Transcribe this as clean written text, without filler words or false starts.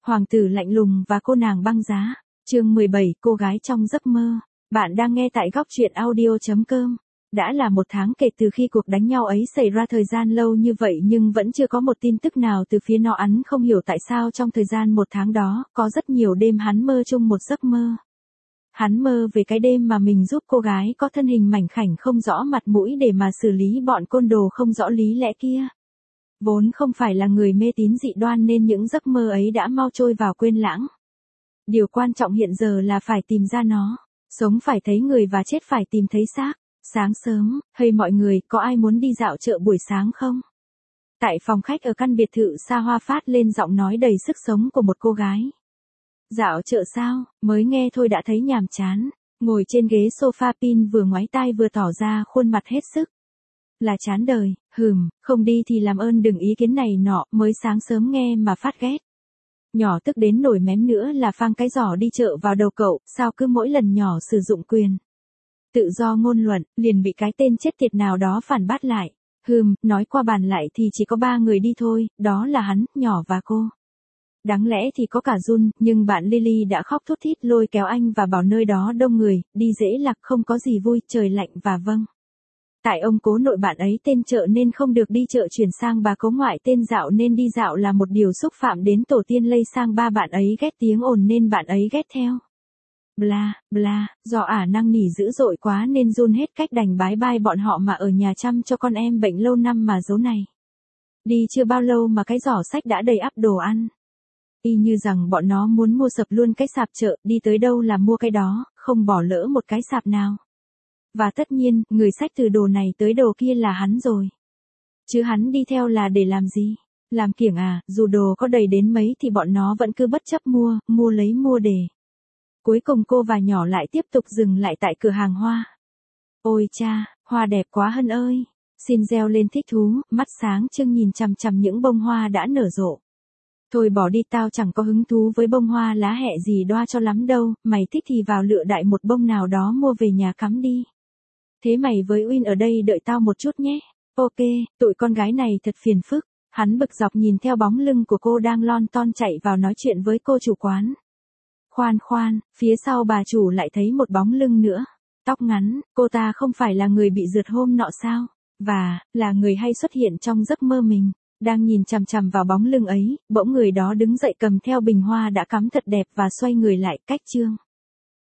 Hoàng tử lạnh lùng và cô nàng băng giá. Chương 17, cô gái trong giấc mơ. Bạn đang nghe tại góc truyện audio.com. Đã là 1 tháng kể từ khi cuộc đánh nhau ấy xảy ra, thời gian lâu như vậy nhưng vẫn chưa có một tin tức nào từ phía nó. Hắn không hiểu tại sao trong thời gian 1 tháng đó, có rất nhiều đêm hắn mơ chung một giấc mơ. Hắn mơ về cái đêm mà mình giúp cô gái có thân hình mảnh khảnh không rõ mặt mũi để mà xử lý bọn côn đồ không rõ lý lẽ kia. Vốn không phải là người mê tín dị đoan nên những giấc mơ ấy đã mau trôi vào quên lãng. Điều quan trọng hiện giờ là phải tìm ra nó. Sống phải thấy người và chết phải tìm thấy xác. Sáng sớm, hey mọi người, có ai muốn đi dạo chợ buổi sáng không? Tại phòng khách ở căn biệt thự xa hoa phát lên giọng nói đầy sức sống của một cô gái. Dạo chợ sao, mới nghe thôi đã thấy nhàm chán. Ngồi trên ghế sofa, Pin vừa ngoáy tai vừa tỏ ra khuôn mặt hết sức là chán đời. Không đi thì làm ơn đừng ý kiến này nọ, mới sáng sớm nghe mà phát ghét. Nhỏ tức đến nổi mém nữa là phang cái giỏ đi chợ vào đầu cậu, sao cứ mỗi lần nhỏ sử dụng quyền tự do ngôn luận, liền bị cái tên chết tiệt nào đó phản bác lại. Nói qua bàn lại thì chỉ có 3 người đi thôi, đó là hắn, nhỏ và cô. Đáng lẽ thì có cả Jun, nhưng bạn Lily đã khóc thút thít lôi kéo anh và bảo nơi đó đông người, đi dễ lạc không có gì vui, trời lạnh và vâng. Tại ông cố nội bạn ấy tên chợ nên không được đi chợ, chuyển sang bà cố ngoại tên dạo nên đi dạo là một điều xúc phạm đến tổ tiên, lây sang ba bạn ấy ghét tiếng ồn nên bạn ấy ghét theo. Bla, bla, do năng nỉ dữ dội quá nên Jun hết cách đành bái bai bọn họ mà ở nhà chăm cho con em bệnh lâu năm mà dấu này. Đi chưa bao lâu mà cái giỏ sách đã đầy ắp đồ ăn. Y như rằng bọn nó muốn mua sập luôn cái sạp chợ, đi tới đâu là mua cái đó, không bỏ lỡ một cái sạp nào. Và tất nhiên, người xách từ đồ này tới đồ kia là hắn rồi. Chứ hắn đi theo là để làm gì? Làm kiểng à, dù đồ có đầy đến mấy thì bọn nó vẫn cứ bất chấp mua để. Cuối cùng cô và nhỏ lại tiếp tục dừng lại tại cửa hàng hoa. Ôi cha, hoa đẹp quá Hân ơi. Xin reo lên thích thú, mắt sáng trưng nhìn chằm chằm những bông hoa đã nở rộ. Thôi bỏ đi, tao chẳng có hứng thú với bông hoa lá hẹ gì đoa cho lắm đâu, mày thích thì vào lựa đại một bông nào đó mua về nhà cắm đi. Thế mày với Win ở đây đợi tao một chút nhé. Ok, tụi con gái này thật phiền phức. Hắn bực dọc nhìn theo bóng lưng của cô đang lon ton chạy vào nói chuyện với cô chủ quán. Khoan, phía sau bà chủ lại thấy một bóng lưng nữa. Tóc ngắn, cô ta không phải là người bị rượt hôm nọ sao? Và, là người hay xuất hiện trong giấc mơ mình. Đang nhìn chằm chằm vào bóng lưng ấy, bỗng người đó đứng dậy cầm theo bình hoa đã cắm thật đẹp và xoay người lại, cách chương.